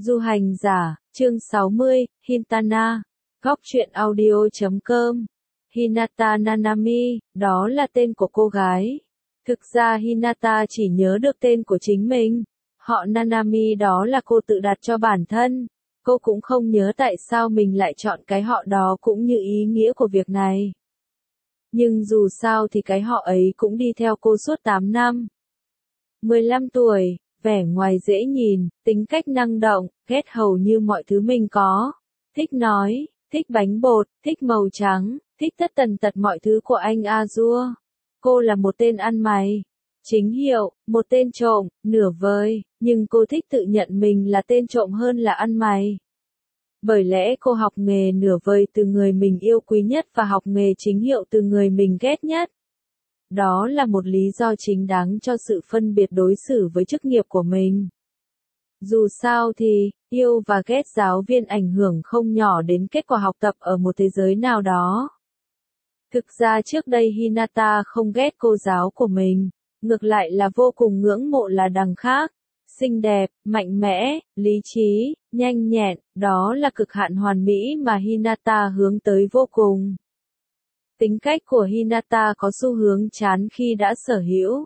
Du hành giả, chương 60, Hintana, góc truyện audio.com. Hinata Nanami, đó là tên của cô gái. Thực ra Hinata chỉ nhớ được tên của chính mình. Họ Nanami đó là cô tự đặt cho bản thân. Cô cũng không nhớ tại sao mình lại chọn cái họ đó cũng như ý nghĩa của việc này. Nhưng dù sao thì cái họ ấy cũng đi theo cô suốt 8 năm. 15 tuổi, vẻ ngoài dễ nhìn, tính cách năng động, ghét hầu như mọi thứ mình có. Thích nói, thích bánh bột, thích màu trắng, thích tất tần tật mọi thứ của anh Azure. Cô là một tên ăn mày. Chính hiệu, một tên trộm, nửa vời, nhưng cô thích tự nhận mình là tên trộm hơn là ăn mày. Bởi lẽ cô học nghề nửa vời từ người mình yêu quý nhất và học nghề chính hiệu từ người mình ghét nhất. Đó là một lý do chính đáng cho sự phân biệt đối xử với chức nghiệp của mình. Dù sao thì, yêu và ghét giáo viên ảnh hưởng không nhỏ đến kết quả học tập ở một thế giới nào đó. Thực ra trước đây Hinata không ghét cô giáo của mình, ngược lại là vô cùng ngưỡng mộ là đằng khác. Xinh đẹp, mạnh mẽ, lý trí, nhanh nhẹn, đó là cực hạn hoàn mỹ mà Hinata hướng tới vô cùng. Tính cách của Hinata có xu hướng chán khi đã sở hữu.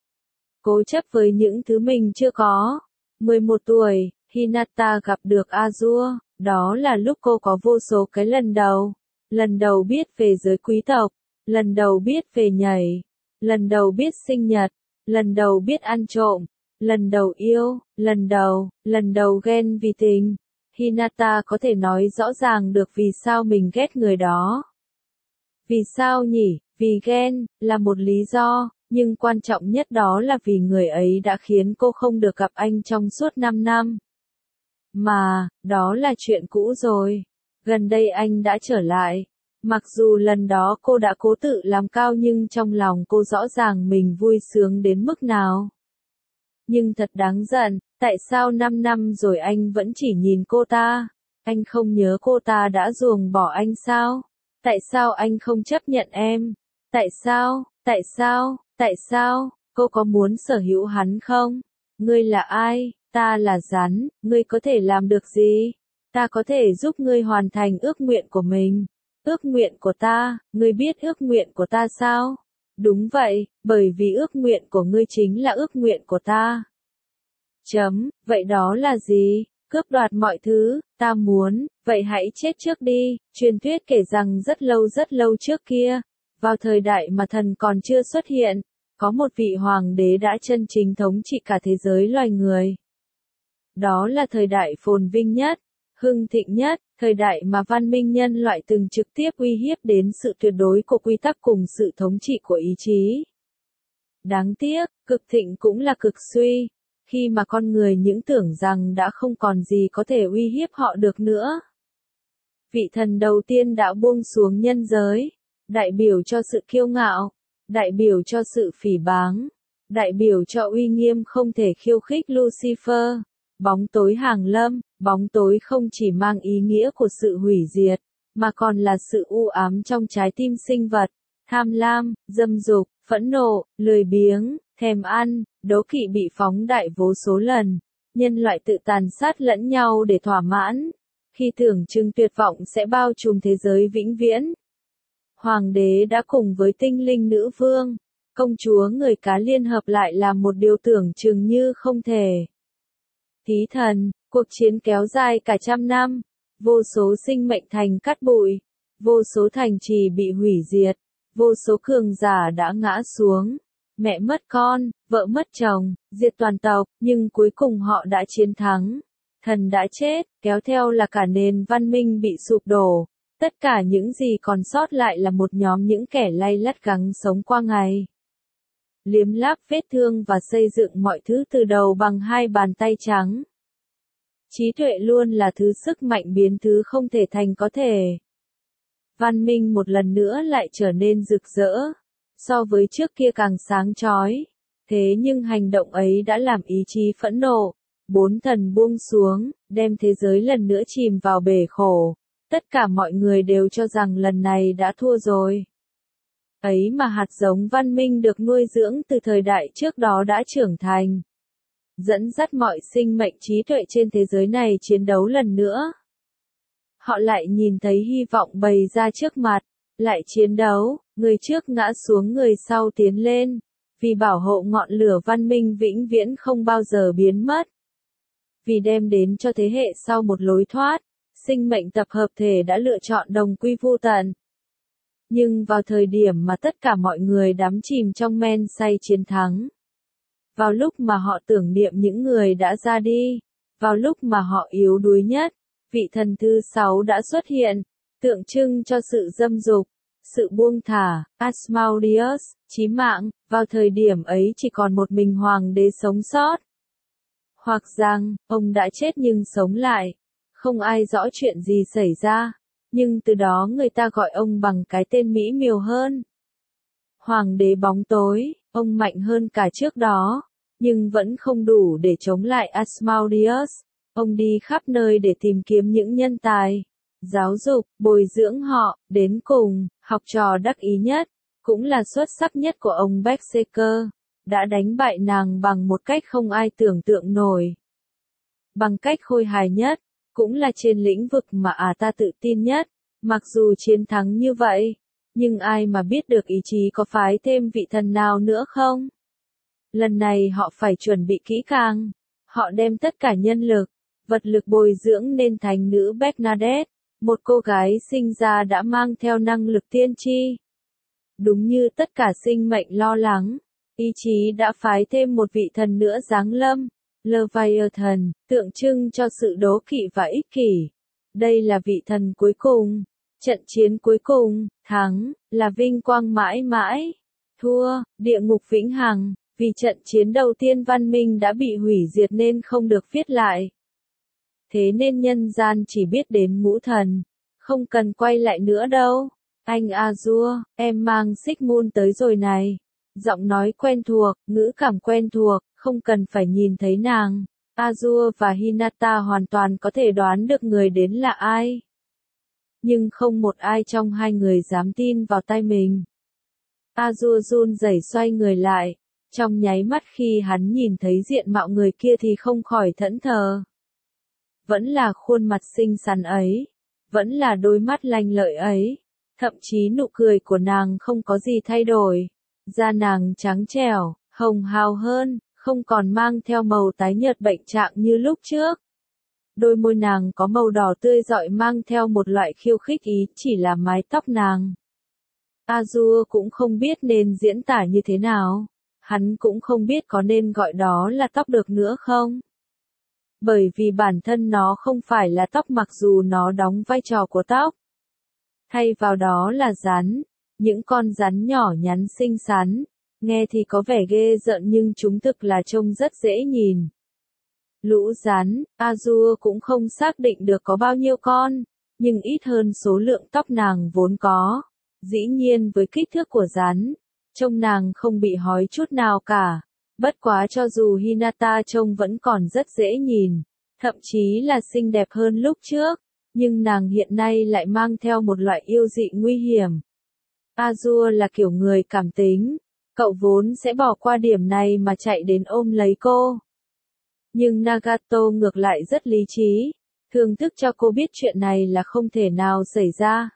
Cố chấp với những thứ mình chưa có. 11 tuổi, Hinata gặp được Azure, đó là lúc cô có vô số cái lần đầu. Lần đầu biết về giới quý tộc, lần đầu biết về nhảy, lần đầu biết sinh nhật, lần đầu biết ăn trộm, lần đầu yêu, lần đầu ghen vì tình. Hinata có thể nói rõ ràng được vì sao mình ghét người đó. Vì sao nhỉ? Vì ghen, là một lý do, nhưng quan trọng nhất đó là vì người ấy đã khiến cô không được gặp anh trong suốt 5 năm. Mà, đó là chuyện cũ rồi. Gần đây anh đã trở lại. Mặc dù lần đó cô đã cố tự làm cao nhưng trong lòng cô rõ ràng mình vui sướng đến mức nào. Nhưng thật đáng giận, tại sao 5 năm rồi anh vẫn chỉ nhìn cô ta? Anh không nhớ cô ta đã ruồng bỏ anh sao? Tại sao anh không chấp nhận em? Tại sao? Cô có muốn sở hữu hắn không? Ngươi là ai? Ta là rắn, ngươi có thể làm được gì? Ta có thể giúp ngươi hoàn thành ước nguyện của mình. Ước nguyện của ta, ngươi biết ước nguyện của ta sao? Đúng vậy, bởi vì ước nguyện của ngươi chính là ước nguyện của ta. Vậy đó là gì? Cướp đoạt mọi thứ, ta muốn, vậy hãy chết trước đi. Truyền thuyết kể rằng rất lâu trước kia, vào thời đại mà thần còn chưa xuất hiện, có một vị hoàng đế đã chân chính thống trị cả thế giới loài người. Đó là thời đại phồn vinh nhất, hưng thịnh nhất, thời đại mà văn minh nhân loại từng trực tiếp uy hiếp đến sự tuyệt đối của quy tắc cùng sự thống trị của ý chí. Đáng tiếc, cực thịnh cũng là cực suy, khi mà con người những tưởng rằng đã không còn gì có thể uy hiếp họ được nữa. Vị thần đầu tiên đã buông xuống nhân giới, đại biểu cho sự kiêu ngạo, đại biểu cho sự phỉ báng, đại biểu cho uy nghiêm không thể khiêu khích Lucifer. Bóng tối hàng lâm, bóng tối không chỉ mang ý nghĩa của sự hủy diệt, mà còn là sự u ám trong trái tim sinh vật, tham lam, dâm dục, phẫn nộ, lười biếng, thèm ăn, đố kỵ bị phóng đại vô số lần, nhân loại tự tàn sát lẫn nhau để thỏa mãn, khi tưởng chừng tuyệt vọng sẽ bao trùm thế giới vĩnh viễn. Hoàng đế đã cùng với tinh linh nữ vương, công chúa người cá liên hợp lại làm một điều tưởng chừng như không thể. Thí thần, cuộc chiến kéo dài cả trăm năm, vô số sinh mệnh thành cát bụi, vô số thành trì bị hủy diệt, vô số cường giả đã ngã xuống, mẹ mất con, vợ mất chồng, diệt toàn tộc, nhưng cuối cùng họ đã chiến thắng. Thần đã chết, kéo theo là cả nền văn minh bị sụp đổ, tất cả những gì còn sót lại là một nhóm những kẻ lay lắt gắng sống qua ngày. Liếm láp vết thương và xây dựng mọi thứ từ đầu bằng hai bàn tay trắng. Trí tuệ luôn là thứ sức mạnh biến thứ không thể thành có thể. Văn minh một lần nữa lại trở nên rực rỡ, so với trước kia càng sáng chói. Thế nhưng hành động ấy đã làm ý chí phẫn nộ. 4 thần buông xuống, đem thế giới lần nữa chìm vào bể khổ. Tất cả mọi người đều cho rằng lần này đã thua rồi. Ấy mà hạt giống văn minh được nuôi dưỡng từ thời đại trước đó đã trưởng thành. dẫn dắt mọi sinh mệnh trí tuệ trên thế giới này chiến đấu lần nữa. Họ lại nhìn thấy hy vọng bày ra trước mặt, lại chiến đấu, người trước ngã xuống người sau tiến lên, vì bảo hộ ngọn lửa văn minh vĩnh viễn không bao giờ biến mất. Vì đem đến cho thế hệ sau một lối thoát, sinh mệnh tập hợp thể đã lựa chọn đồng quy vu tận. Nhưng vào thời điểm mà tất cả mọi người đắm chìm trong men say chiến thắng, vào lúc mà họ tưởng niệm những người đã ra đi, vào lúc mà họ yếu đuối nhất, vị thần thứ 6 đã xuất hiện, tượng trưng cho sự dâm dục, sự buông thả, Asmodeus, chí mạng, vào thời điểm ấy chỉ còn một mình hoàng đế sống sót. Hoặc rằng, ông đã chết nhưng sống lại, không ai rõ chuyện gì xảy ra, nhưng từ đó người ta gọi ông bằng cái tên mỹ miều hơn. Hoàng đế bóng tối, ông mạnh hơn cả trước đó, nhưng vẫn không đủ để chống lại Asmodeus. Ông đi khắp nơi để tìm kiếm những nhân tài, giáo dục, bồi dưỡng họ, đến cùng, học trò đắc ý nhất, cũng là xuất sắc nhất của ông Berserker, đã đánh bại nàng bằng một cách không ai tưởng tượng nổi. Bằng cách khôi hài nhất, cũng là trên lĩnh vực mà ta tự tin nhất, mặc dù chiến thắng như vậy, nhưng ai mà biết được ý chí có phái thêm vị thần nào nữa không? Lần này họ phải chuẩn bị kỹ càng, họ đem tất cả nhân lực, vật lực bồi dưỡng nên thánh nữ Bernadette, một cô gái sinh ra đã mang theo năng lực tiên tri. Đúng như tất cả sinh mệnh lo lắng, ý chí đã phái thêm một vị thần nữa giáng lâm, Leviathan, tượng trưng cho sự đố kỵ và ích kỷ. Đây là vị thần cuối cùng, trận chiến cuối cùng, thắng, là vinh quang mãi mãi, thua, địa ngục vĩnh hằng, vì trận chiến đầu tiên văn minh đã bị hủy diệt nên không được viết lại. Thế nên nhân gian chỉ biết đến ngũ thần, không cần quay lại nữa đâu. Anh Azure, em mang Sigmund tới rồi này. Giọng nói quen thuộc, ngữ cảm quen thuộc, không cần phải nhìn thấy nàng. Azure và Hinata hoàn toàn có thể đoán được người đến là ai. Nhưng không một ai trong hai người dám tin vào tai mình. Azure run rẩy xoay người lại. Trong nháy mắt khi hắn nhìn thấy diện mạo người kia thì không khỏi thẫn thờ. Vẫn là khuôn mặt xinh xắn ấy, vẫn là đôi mắt lanh lợi ấy, thậm chí nụ cười của nàng không có gì thay đổi, da nàng trắng trẻo, hồng hào hơn, không còn mang theo màu tái nhợt bệnh trạng như lúc trước. Đôi môi nàng có màu đỏ tươi rọi mang theo một loại khiêu khích ý chỉ là mái tóc nàng. Azure cũng không biết nên diễn tả như thế nào, hắn cũng không biết có nên gọi đó là tóc được nữa không. Bởi vì bản thân nó không phải là tóc mặc dù nó đóng vai trò của tóc. Thay vào đó là rắn, những con rắn nhỏ nhắn xinh xắn, nghe thì có vẻ ghê rợn nhưng chúng thực là trông rất dễ nhìn. Lũ rắn, Azure cũng không xác định được có bao nhiêu con, nhưng ít hơn số lượng tóc nàng vốn có. Dĩ nhiên với kích thước của rắn, trông nàng không bị hói chút nào cả. Bất quá cho dù Hinata trông vẫn còn rất dễ nhìn, thậm chí là xinh đẹp hơn lúc trước, nhưng nàng hiện nay lại mang theo một loại yêu dị nguy hiểm. Azure là kiểu người cảm tính, cậu vốn sẽ bỏ qua điểm này mà chạy đến ôm lấy cô. Nhưng Nagato ngược lại rất lý trí, thường thức cho cô biết chuyện này là không thể nào xảy ra.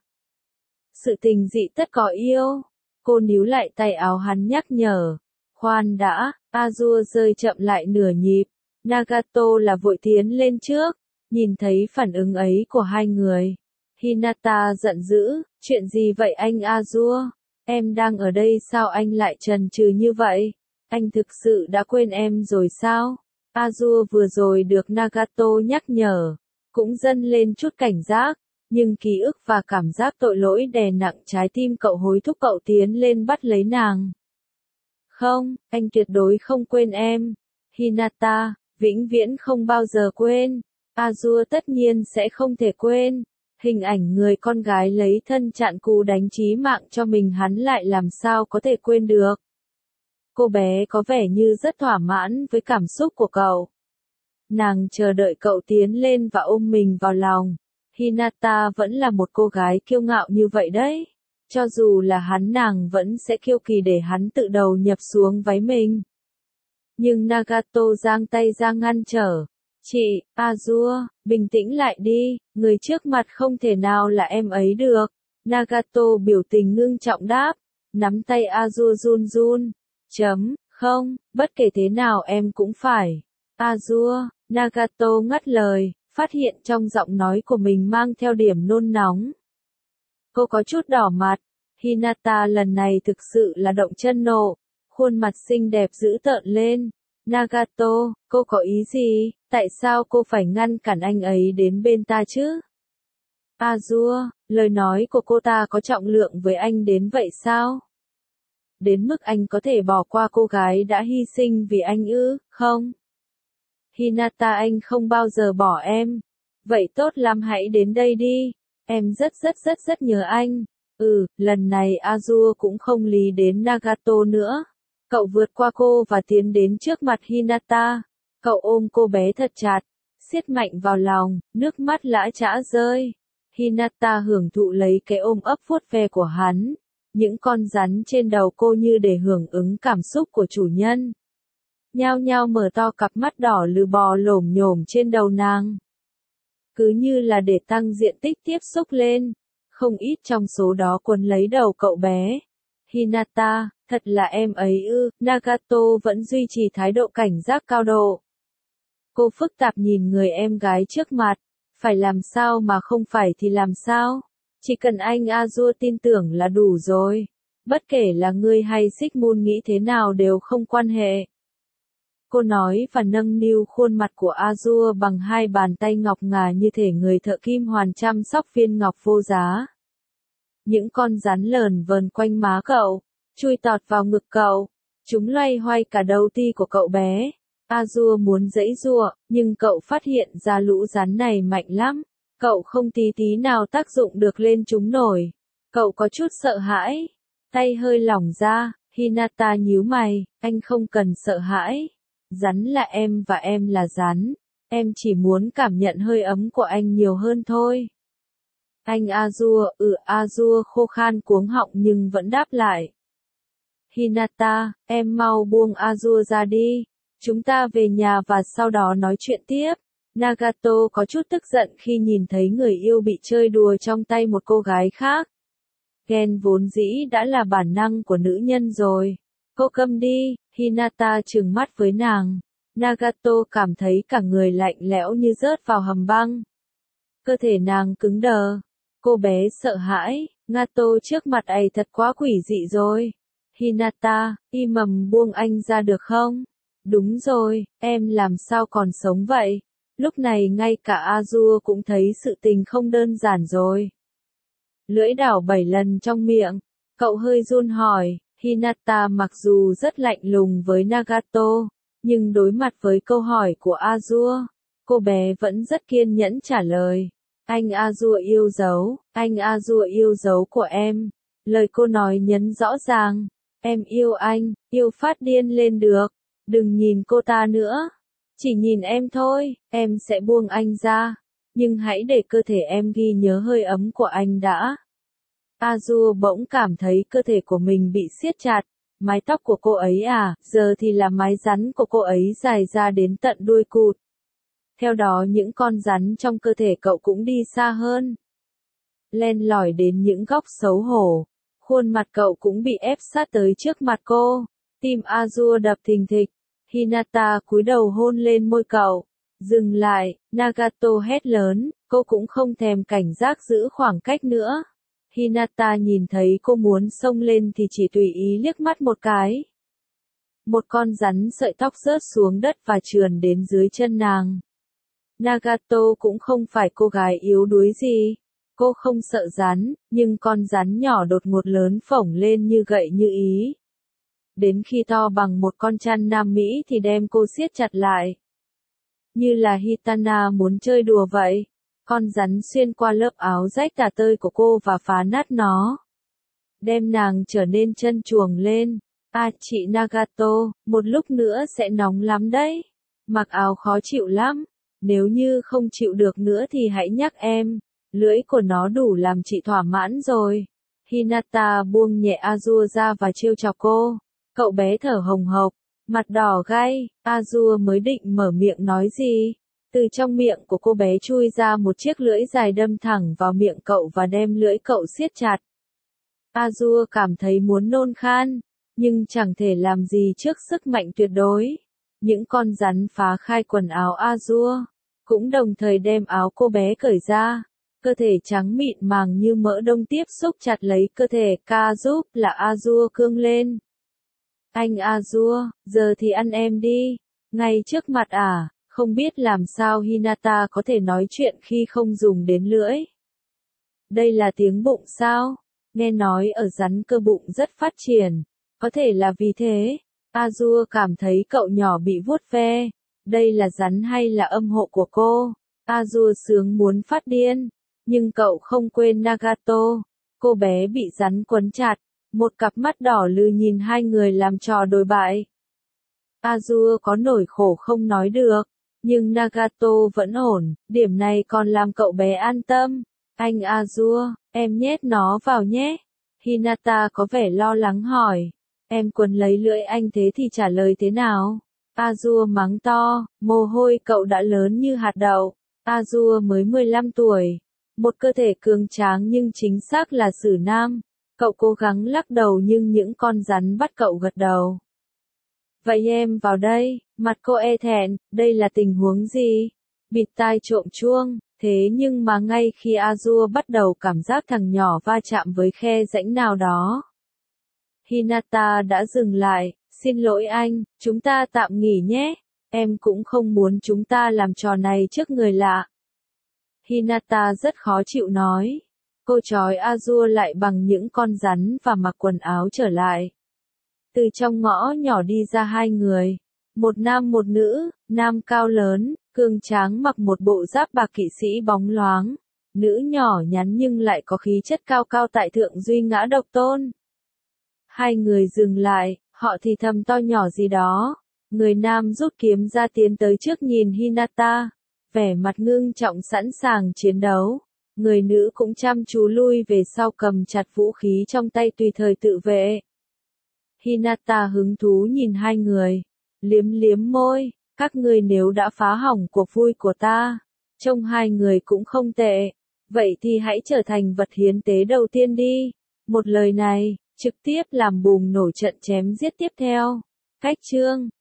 Sự tình dị tất có yêu. Cô níu lại tay áo hắn nhắc nhở. Khoan đã, Azure rơi chậm lại nửa nhịp. Nagato là vội tiến lên trước, nhìn thấy phản ứng ấy của hai người. Hinata giận dữ, chuyện gì vậy anh Azure? Em đang ở đây sao anh lại chần chừ như vậy? Anh thực sự đã quên em rồi sao? Azure vừa rồi được Nagato nhắc nhở, cũng dâng lên chút cảnh giác, nhưng ký ức và cảm giác tội lỗi đè nặng trái tim cậu hối thúc cậu tiến lên bắt lấy nàng. Không, anh tuyệt đối không quên em. Hinata, vĩnh viễn không bao giờ quên. Azure tất nhiên sẽ không thể quên. Hình ảnh người con gái lấy thân chặn cú đánh chí mạng cho mình hắn lại làm sao có thể quên được. Cô bé có vẻ như rất thỏa mãn với cảm xúc của cậu. Nàng chờ đợi cậu tiến lên và ôm mình vào lòng. Hinata vẫn là một cô gái kiêu ngạo như vậy đấy. Cho dù là hắn nàng vẫn sẽ kiêu kỳ để hắn tự đầu nhập xuống váy mình. Nhưng Nagato giang tay ra ngăn trở. Chị, Azure, bình tĩnh lại đi, người trước mặt không thể nào là em ấy được. Nagato biểu tình ngưng trọng đáp, nắm tay Azure run run. Không, bất kể thế nào em cũng phải. Azure, Nagato ngắt lời, phát hiện trong giọng nói của mình mang theo điểm nôn nóng. Cô có chút đỏ mặt. Hinata lần này thực sự là động chân nộ, khuôn mặt xinh đẹp dữ tợn lên. Nagato, cô có ý gì? Tại sao cô phải ngăn cản anh ấy đến bên ta chứ? Azure, lời nói của cô ta có trọng lượng với anh đến vậy sao? Đến mức anh có thể bỏ qua cô gái đã hy sinh vì anh ư? Không. Hinata, anh không bao giờ bỏ em. Vậy tốt lắm, hãy đến đây đi. Em rất nhớ anh. Lần này Azure cũng không lý đến Nagato nữa. Cậu vượt qua cô và tiến đến trước mặt Hinata. Cậu ôm cô bé thật chặt, siết mạnh vào lòng, nước mắt lã chã rơi. Hinata hưởng thụ lấy cái ôm ấp vuốt ve của hắn. Những con rắn trên đầu cô như để hưởng ứng cảm xúc của chủ nhân. Nhao nhao mở to cặp mắt đỏ lừ bò lổm nhổm trên đầu nàng. Cứ như là để tăng diện tích tiếp xúc lên. Không ít trong số đó quấn lấy đầu cậu bé. Hinata, thật là em ấy ư? Nagato vẫn duy trì thái độ cảnh giác cao độ. Cô phức tạp nhìn người em gái trước mặt. Phải làm sao mà không phải thì làm sao? Chỉ cần anh Azure tin tưởng là đủ rồi. Bất kể là ngươi hay Sigmund nghĩ thế nào đều không quan hệ. Cô nói và nâng niu khuôn mặt của Azure bằng hai bàn tay ngọc ngà như thể người thợ kim hoàn chăm sóc viên ngọc vô giá. Những con rắn lờn vờn quanh má cậu, chui tọt vào ngực cậu. Chúng loay hoay cả đầu ti của cậu bé. Azure muốn giãy giụa, nhưng cậu phát hiện ra lũ rắn này mạnh lắm. Cậu không tí nào tác dụng được lên chúng nổi. Cậu có chút sợ hãi. Tay hơi lỏng ra, Hinata nhíu mày, anh không cần sợ hãi. Rắn là em và em là rắn. Em chỉ muốn cảm nhận hơi ấm của anh nhiều hơn thôi. Anh Azure, Azure khô khan cuống họng nhưng vẫn đáp lại. Hinata, em mau buông Azure ra đi. Chúng ta về nhà và sau đó nói chuyện tiếp. Nagato có chút tức giận khi nhìn thấy người yêu bị chơi đùa trong tay một cô gái khác. Ghen vốn dĩ đã là bản năng của nữ nhân rồi. Cô câm đi, Hinata trừng mắt với nàng. Nagato cảm thấy cả người lạnh lẽo như rớt vào hầm băng. Cơ thể nàng cứng đờ. Cô bé sợ hãi, Ngato trước mặt ấy thật quá quỷ dị rồi. Hinata, im mầm buông anh ra được không? Đúng rồi, em làm sao còn sống vậy? Lúc này ngay cả Azure cũng thấy sự tình không đơn giản rồi. Lưỡi đảo 7 lần trong miệng, cậu hơi run hỏi, Hinata mặc dù rất lạnh lùng với Nagato, nhưng đối mặt với câu hỏi của Azure, cô bé vẫn rất kiên nhẫn trả lời. Anh Azure yêu dấu của em. Lời cô nói nhấn rõ ràng, em yêu anh, yêu phát điên lên được. Đừng nhìn cô ta nữa. Chỉ nhìn em thôi, em sẽ buông anh ra. Nhưng hãy để cơ thể em ghi nhớ hơi ấm của anh đã. Azure bỗng cảm thấy cơ thể của mình bị siết chặt. Mái tóc của cô ấy giờ thì là mái rắn của cô ấy dài ra đến tận đuôi cụt. Theo đó những con rắn trong cơ thể cậu cũng đi xa hơn. Len lỏi đến những góc xấu hổ. Khuôn mặt cậu cũng bị ép sát tới trước mặt cô. Tim Azure đập thình thịch. Hinata cúi đầu hôn lên môi cậu. Dừng lại, Nagato hét lớn, cô cũng không thèm cảnh giác giữ khoảng cách nữa. Hinata nhìn thấy cô muốn xông lên thì chỉ tùy ý liếc mắt một cái. Một con rắn sợi tóc rớt xuống đất và trườn đến dưới chân nàng. Nagato cũng không phải cô gái yếu đuối gì. Cô không sợ rắn, nhưng con rắn nhỏ đột ngột lớn phổng lên như gậy như ý. Đến khi to bằng một con chăn Nam Mỹ thì đem cô siết chặt lại. Như là Hitana muốn chơi đùa vậy. Con rắn xuyên qua lớp áo rách tả tơi của cô và phá nát nó. Đem nàng trở nên trơn truồng lên. Chị Nagato, một lúc nữa sẽ nóng lắm đấy. Mặc áo khó chịu lắm. Nếu như không chịu được nữa thì hãy nhắc em. Lưỡi của nó đủ làm chị thỏa mãn rồi. Hinata buông nhẹ Azure ra và trêu chọc cô. Cậu bé thở hồng hộc. Mặt đỏ gay, Azure mới định mở miệng nói gì. Từ trong miệng của cô bé chui ra một chiếc lưỡi dài đâm thẳng vào miệng cậu và đem lưỡi cậu siết chặt. Azure cảm thấy muốn nôn khan, nhưng chẳng thể làm gì trước sức mạnh tuyệt đối. Những con rắn phá khai quần áo Azure, cũng đồng thời đem áo cô bé cởi ra. Cơ thể trắng mịn màng như mỡ đông tiếp xúc chặt lấy cơ thể Ca giúp là Azure cương lên. Anh Azure, giờ thì ăn em đi. Ngay trước mặt à, không biết làm sao Hinata có thể nói chuyện khi không dùng đến lưỡi. Đây là tiếng bụng sao? Nghe nói ở rắn cơ bụng rất phát triển. Có thể là vì thế. Azure cảm thấy cậu nhỏ bị vuốt ve. Đây là rắn hay là âm hộ của cô? Azure sướng muốn phát điên. Nhưng cậu không quên Nagato. Cô bé bị rắn quấn chặt. Một cặp mắt đỏ lừ nhìn hai người làm trò đồi bại. Azure có nổi khổ không nói được. Nhưng Nagato vẫn ổn. Điểm này còn làm cậu bé an tâm. Anh Azure, em nhét nó vào nhé. Hinata có vẻ lo lắng hỏi. Em quấn lấy lưỡi anh thế thì trả lời thế nào? Azure mắng to, mồ hôi cậu đã lớn như hạt đậu. Azure mới 15 tuổi. Một cơ thể cường tráng nhưng chính xác là xử nam. Cậu cố gắng lắc đầu nhưng những con rắn bắt cậu gật đầu. Vậy em vào đây, mặt cô e thẹn, đây là tình huống gì? Bịt tai trộm chuông, thế nhưng mà ngay khi Azure bắt đầu cảm giác thằng nhỏ va chạm với khe rãnh nào đó. Hinata đã dừng lại, xin lỗi anh, chúng ta tạm nghỉ nhé, em cũng không muốn chúng ta làm trò này trước người lạ. Hinata rất khó chịu nói. Cô trói Azure lại bằng những con rắn và mặc quần áo trở lại. Từ trong ngõ nhỏ đi ra hai người. Một nam một nữ, nam cao lớn, cường tráng mặc một bộ giáp bạc kỵ sĩ bóng loáng. Nữ nhỏ nhắn nhưng lại có khí chất cao cao tại thượng duy ngã độc tôn. Hai người dừng lại, họ thì thầm to nhỏ gì đó. Người nam rút kiếm ra tiến tới trước nhìn Hinata. Vẻ mặt ngưng trọng sẵn sàng chiến đấu. Người nữ cũng chăm chú lui về sau cầm chặt vũ khí trong tay tùy thời tự vệ. Hinata hứng thú nhìn hai người. Liếm liếm môi, các ngươi nếu đã phá hỏng cuộc vui của ta. Trông hai người cũng không tệ. Vậy thì hãy trở thành vật hiến tế đầu tiên đi. Một lời này, trực tiếp làm bùng nổ trận chém giết tiếp theo. Cách chương